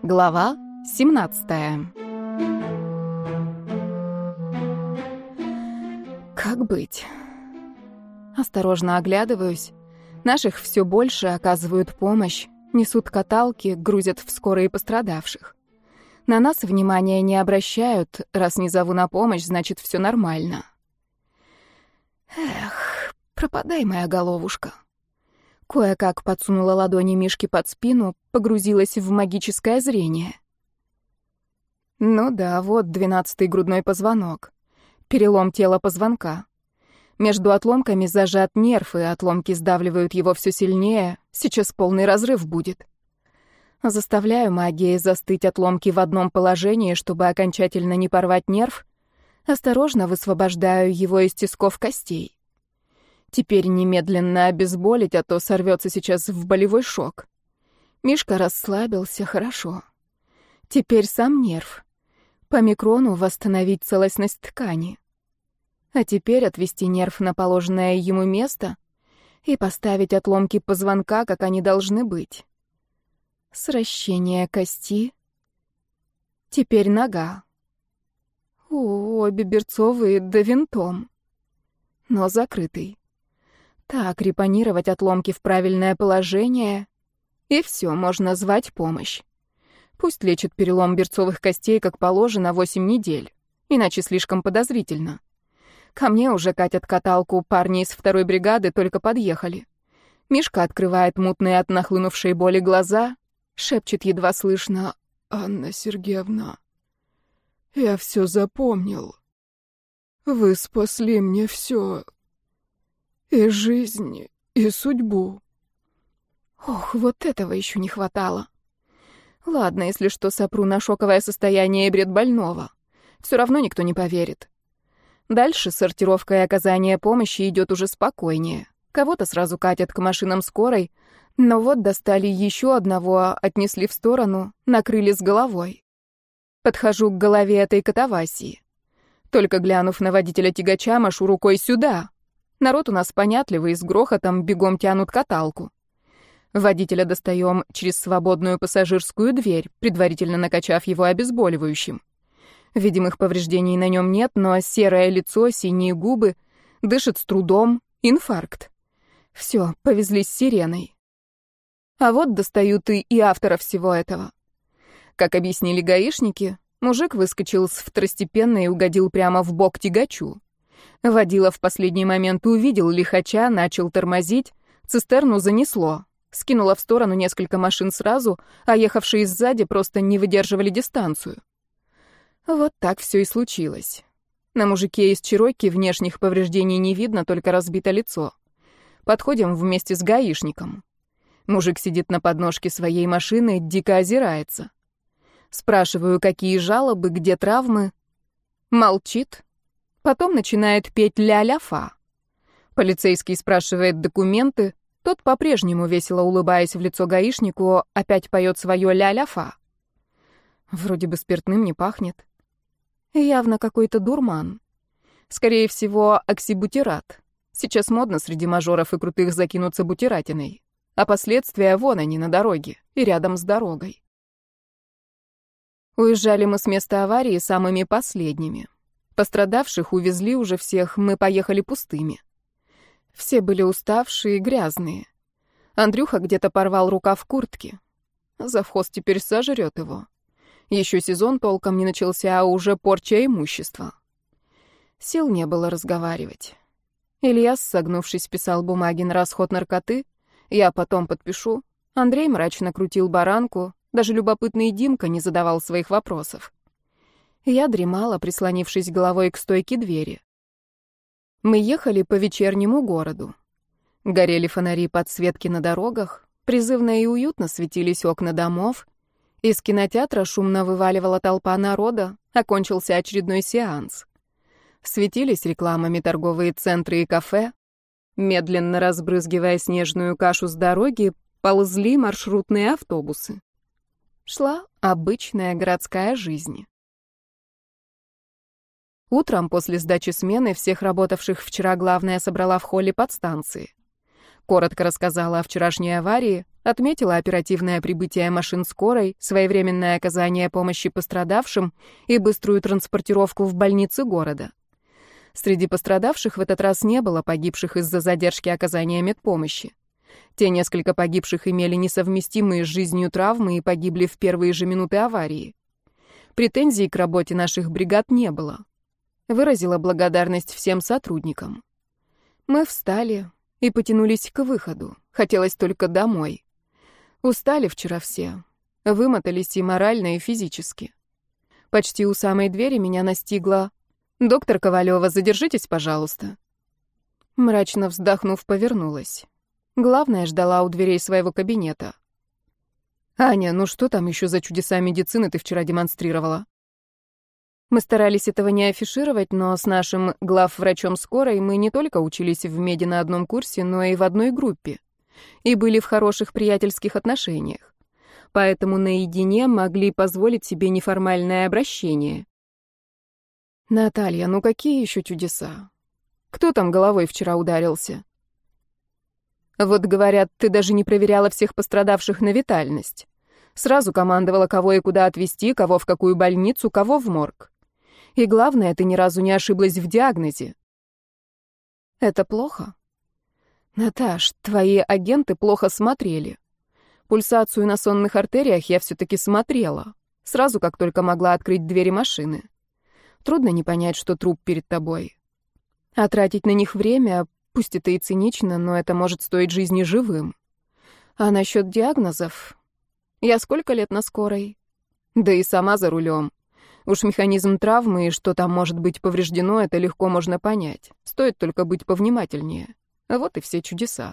Глава 17. Как быть? Осторожно оглядываюсь. Наших все больше, оказывают помощь, несут каталки, грузят в скорые пострадавших. На нас внимания не обращают, раз не зову на помощь, значит, все нормально. Эх, пропадай, моя головушка. Кое-как подсунула ладони Мишки под спину, погрузилась в магическое зрение. Ну да, вот 12-й грудной позвонок. Перелом тела позвонка. Между отломками зажат нерв, и отломки сдавливают его все сильнее. Сейчас полный разрыв будет. Заставляю магией застыть отломки в одном положении, чтобы окончательно не порвать нерв. Осторожно высвобождаю его из тисков костей. Теперь немедленно обезболить, а то сорвется сейчас в болевой шок. Мишка расслабился, хорошо. Теперь сам нерв. По микрону восстановить целостность ткани. А теперь отвести нерв на положенное ему место и поставить отломки позвонка, как они должны быть. Сращение кости. Теперь нога. Обе берцовые да винтом. Но закрытый. Так, репонировать отломки в правильное положение, и все, можно звать помощь. Пусть лечит перелом берцовых костей, как положено, 8 недель, иначе слишком подозрительно. Ко мне уже катят каталку парни из 2-й бригады, только подъехали. Мишка открывает мутные от нахлынувшей боли глаза, шепчет едва слышно: «Анна Сергеевна, я все запомнил. Вы спасли мне все. И жизнь, и судьбу». Ох, вот этого еще не хватало. Ладно, если что, сопру на шоковое состояние и бред больного. Все равно никто не поверит. Дальше сортировка и оказание помощи идет уже спокойнее. Кого-то сразу катят к машинам скорой, но вот достали еще одного, отнесли в сторону, накрыли с головой. Подхожу к голове этой катавасии. Только глянув на водителя тягача, машу рукой сюда. Народ у нас понятливый, с грохотом бегом тянут каталку. Водителя достаем через свободную пассажирскую дверь, предварительно накачав его обезболивающим. Видимых повреждений на нем нет, но серое лицо, синие губы, дышит с трудом, инфаркт. Все, повезли с сиреной. А вот достают и автора всего этого. Как объяснили гаишники, мужик выскочил с второстепенной и угодил прямо в бок тягачу. Водила в последний момент увидел лихача, начал тормозить, цистерну занесло. Скинула в сторону несколько машин сразу, а ехавшие сзади просто не выдерживали дистанцию. Вот так все и случилось. На мужике из Чироки внешних повреждений не видно, только разбито лицо. Подходим вместе с гаишником. Мужик сидит на подножке своей машины, дико озирается. Спрашиваю, какие жалобы, где травмы. Молчит. Потом начинает петь ля-ля-фа. Полицейский спрашивает документы. Тот, по-прежнему весело улыбаясь в лицо гаишнику, опять поет свое ля-ля-фа. Вроде бы спиртным не пахнет. Явно какой-то дурман. Скорее всего, оксибутират. Сейчас модно среди мажоров и крутых закинуться бутиратиной. А последствия вон они на дороге и рядом с дорогой. Уезжали мы с места аварии самыми последними. Пострадавших увезли уже всех, мы поехали пустыми. Все были уставшие и грязные. Андрюха где-то порвал рукав куртки. Завхоз теперь сожрет его. Еще сезон толком не начался, а уже порча имущества. Сил не было разговаривать. Ильяс, согнувшись, писал бумаги на расход наркоты. Я потом подпишу. Андрей мрачно крутил баранку. Даже любопытный Димка не задавал своих вопросов. Я дремала, прислонившись головой к стойке двери. Мы ехали по вечернему городу. Горели фонари подсветки на дорогах, призывно и уютно светились окна домов. Из кинотеатра шумно вываливала толпа народа, окончился очередной сеанс. Светились рекламами торговые центры и кафе. Медленно разбрызгивая снежную кашу с дороги, ползли маршрутные автобусы. Шла обычная городская жизнь. Утром после сдачи смены всех работавших вчера главная собрала в холле подстанции. Коротко рассказала о вчерашней аварии, отметила оперативное прибытие машин скорой, своевременное оказание помощи пострадавшим и быструю транспортировку в больницы города. Среди пострадавших в этот раз не было погибших из-за задержки оказания медпомощи. Те несколько погибших имели несовместимые с жизнью травмы и погибли в первые же минуты аварии. Претензий к работе наших бригад не было. Выразила благодарность всем сотрудникам. Мы встали и потянулись к выходу. Хотелось только домой. Устали вчера все. Вымотались и морально, и физически. Почти у самой двери меня настигла: «Доктор Ковалева, задержитесь, пожалуйста». Мрачно вздохнув, повернулась. Главное ждала у дверей своего кабинета. «Аня, ну что там еще за чудеса медицины ты вчера демонстрировала?» Мы старались этого не афишировать, но с нашим главврачом скорой мы не только учились в меди на одном курсе, но и в одной группе. И были в хороших приятельских отношениях. Поэтому наедине могли позволить себе неформальное обращение. «Наталья, ну какие еще чудеса? Кто там головой вчера ударился?» «Вот, говорят, ты даже не проверяла всех пострадавших на витальность. Сразу командовала, кого и куда отвезти, кого в какую больницу, кого в морг. И главное, ты ни разу не ошиблась в диагнозе». «Это плохо?» «Наташ, твои агенты плохо смотрели. Пульсацию на сонных артериях я все-таки смотрела. Сразу, как только могла открыть двери машины. Трудно не понять, что труп перед тобой. А тратить на них время, пусть это и цинично, но это может стоить жизни живым. А насчет диагнозов... Я сколько лет на скорой? Да и сама за рулем. Уж механизм травмы и что там может быть повреждено, это легко можно понять. Стоит только быть повнимательнее. А вот и все чудеса».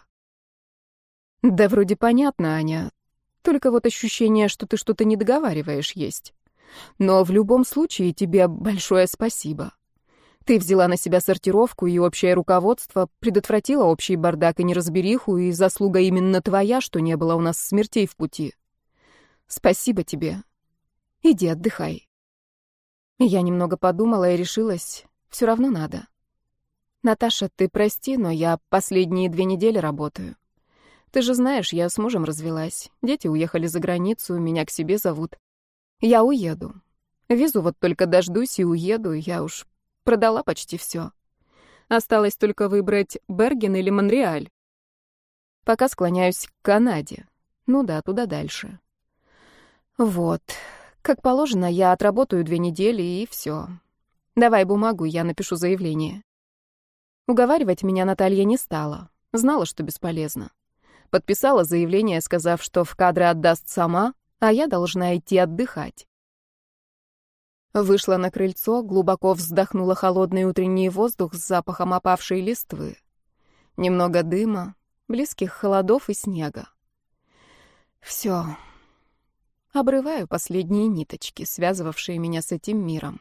«Да вроде понятно, Аня. Только вот ощущение, что ты что-то не договариваешь, есть. Но в любом случае тебе большое спасибо. Ты взяла на себя сортировку и общее руководство, предотвратила общий бардак и неразбериху, и заслуга именно твоя, что не было у нас смертей в пути. Спасибо тебе. Иди отдыхай». Я немного подумала и решилась, все равно надо. «Наташа, ты прости, но я последние 2 недели работаю. Ты же знаешь, я с мужем развелась. Дети уехали за границу, меня к себе зовут. Я уеду. Визу вот только дождусь и уеду, я уж продала почти все. Осталось только выбрать Берген или Монреаль. Пока склоняюсь к Канаде. Ну да, туда дальше. Вот. Как положено, я отработаю 2 недели, и все. Давай бумагу, я напишу заявление». Уговаривать меня Наталья не стала. Знала, что бесполезно. Подписала заявление, сказав, что в кадры отдаст сама, а я должна идти отдыхать. Вышла на крыльцо, глубоко вздохнула холодный утренний воздух с запахом опавшей листвы. Немного дыма, близких холодов и снега. Все. Обрываю последние ниточки, связывавшие меня с этим миром.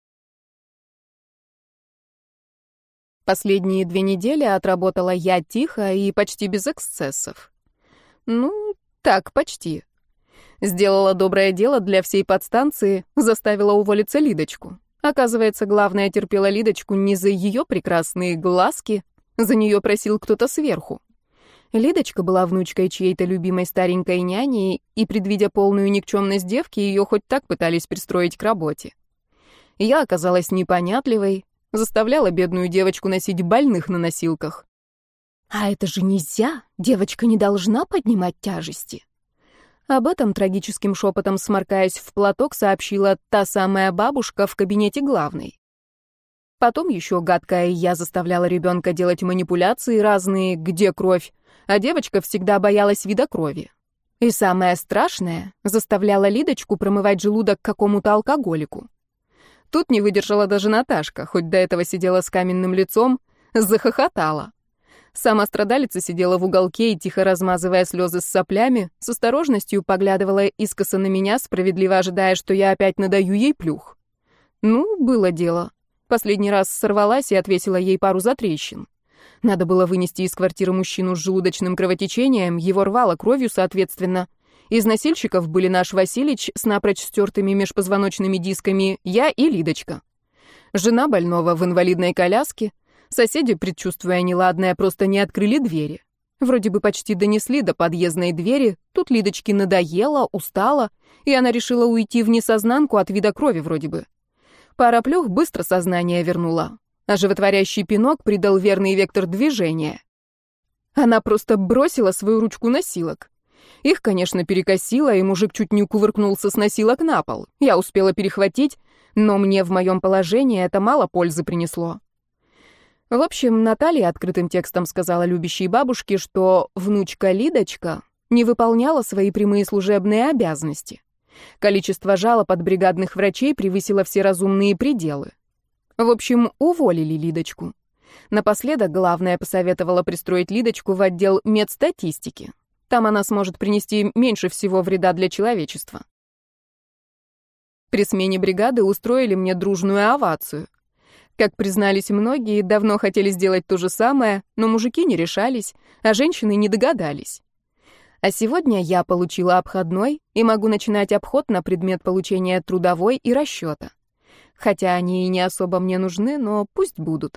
Последние 2 недели отработала я тихо и почти без эксцессов. Ну, так, почти. Сделала доброе дело для всей подстанции, заставила уволиться Лидочку. Оказывается, главное, терпела Лидочку не за ее прекрасные глазки, за нее просил кто-то сверху. Лидочка была внучкой чьей-то любимой старенькой няни, и, предвидя полную никчемность девки, ее хоть так пытались пристроить к работе. Я оказалась непонятливой, заставляла бедную девочку носить больных на носилках. «А это же нельзя! Девочка не должна поднимать тяжести!» Об этом трагическим шепотом, сморкаясь в платок, сообщила та самая бабушка в кабинете главной. Потом еще гадкая я заставляла ребенка делать манипуляции разные, где кровь, а девочка всегда боялась вида крови. И самое страшное, заставляла Лидочку промывать желудок какому-то алкоголику. Тут не выдержала даже Наташка, хоть до этого сидела с каменным лицом, захохотала. Сама страдалица сидела в уголке и, тихо размазывая слезы с соплями, с осторожностью поглядывала искоса на меня, справедливо ожидая, что я опять надаю ей плюх. Ну, было дело. Последний раз сорвалась и отвесила ей пару затрещин. Надо было вынести из квартиры мужчину с желудочным кровотечением, его рвало кровью, соответственно. Из носильщиков были наш Василич с напрочь стертыми межпозвоночными дисками, я и Лидочка. Жена больного в инвалидной коляске. Соседи, предчувствуя неладное, просто не открыли двери. Вроде бы почти донесли до подъездной двери, тут Лидочке надоело, устала, и она решила уйти в несознанку от вида крови вроде бы. Пара плюх быстро сознание вернула, а животворящий пинок придал верный вектор движения. Она просто бросила свою ручку носилок. Их, конечно, перекосило, и мужик чуть не кувыркнулся с носилок на пол. Я успела перехватить, но мне в моем положении это мало пользы принесло. В общем, Наталья открытым текстом сказала любящей бабушке, что внучка Лидочка не выполняла свои прямые служебные обязанности. Количество жалоб от бригадных врачей превысило все разумные пределы. В общем, уволили Лидочку. Напоследок главное посоветовала пристроить Лидочку в отдел медстатистики. Там она сможет принести меньше всего вреда для человечества. При смене бригады устроили мне дружную овацию. Как признались многие, давно хотели сделать то же самое, но мужики не решались, а женщины не догадались. А сегодня я получила обходной и могу начинать обход на предмет получения трудовой и расчета. Хотя они и не особо мне нужны, но пусть будут.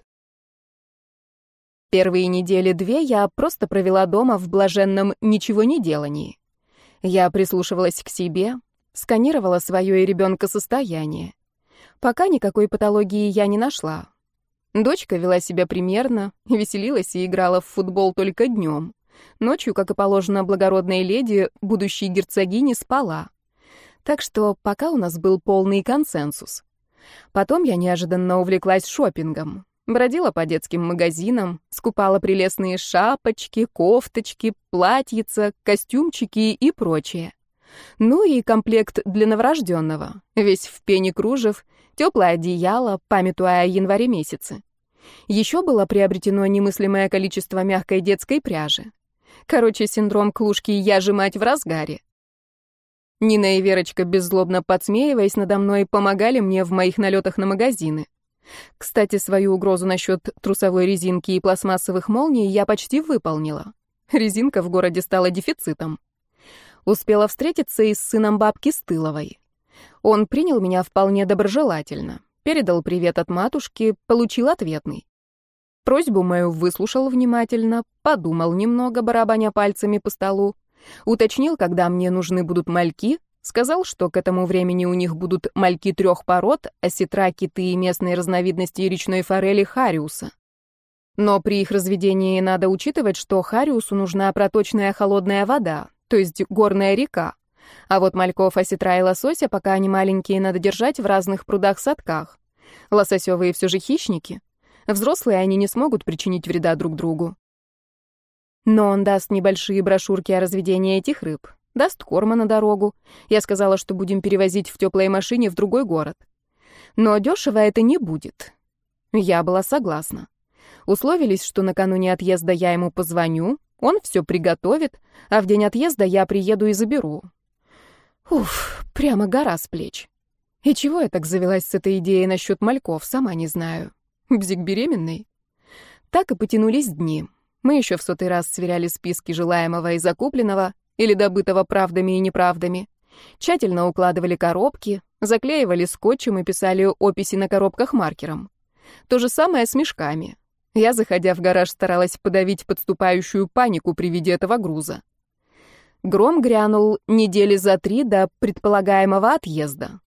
Первые недели 2 я просто провела дома в блаженном ничегонеделании. Я прислушивалась к себе, сканировала свое и ребенка состояние. Пока никакой патологии я не нашла. Дочка вела себя примерно, веселилась и играла в футбол только днем. Ночью, как и положено благородной леди, будущей герцогине спала. Так что пока у нас был полный консенсус. Потом я неожиданно увлеклась шопингом. Бродила по детским магазинам, скупала прелестные шапочки, кофточки, платьица, костюмчики и прочее. Ну и комплект для новорожденного, весь в пене кружев, теплое одеяло, памятуя о январе месяце. Еще было приобретено немыслимое количество мягкой детской пряжи. Короче, синдром клушки «я же мать» в разгаре. Нина и Верочка, беззлобно подсмеиваясь надо мной, помогали мне в моих налетах на магазины. Кстати, свою угрозу насчет трусовой резинки и пластмассовых молний я почти выполнила. Резинка в городе стала дефицитом. Успела встретиться и с сыном бабки Стыловой. Он принял меня вполне доброжелательно, передал привет от матушки, получил ответный. Просьбу мою выслушал внимательно, подумал немного, барабаня пальцами по столу, уточнил, когда мне нужны будут мальки, сказал, что к этому времени у них будут мальки 3 пород, осетра, киты и местные разновидности речной форели хариуса. Но при их разведении надо учитывать, что хариусу нужна проточная холодная вода, то есть горная река. А вот мальков, осетра и лосося, пока они маленькие, надо держать в разных прудах-садках. Лососевые все же хищники. Взрослые они не смогут причинить вреда друг другу. Но он даст небольшие брошюрки о разведении этих рыб, даст корма на дорогу. Я сказала, что будем перевозить в теплой машине в другой город. Но дешево это не будет. Я была согласна. Условились, что накануне отъезда я ему позвоню, он все приготовит, а в день отъезда я приеду и заберу. Уф, прямо гора с плеч. И чего я так завелась с этой идеей насчет мальков, сама не знаю. Бзик беременный? Так и потянулись дни. Мы еще в 100-й раз сверяли списки желаемого и закупленного, или добытого правдами и неправдами. Тщательно укладывали коробки, заклеивали скотчем и писали описи на коробках маркером. То же самое с мешками. Я, заходя в гараж, старалась подавить подступающую панику при виде этого груза. Гром грянул недели за 3 до предполагаемого отъезда.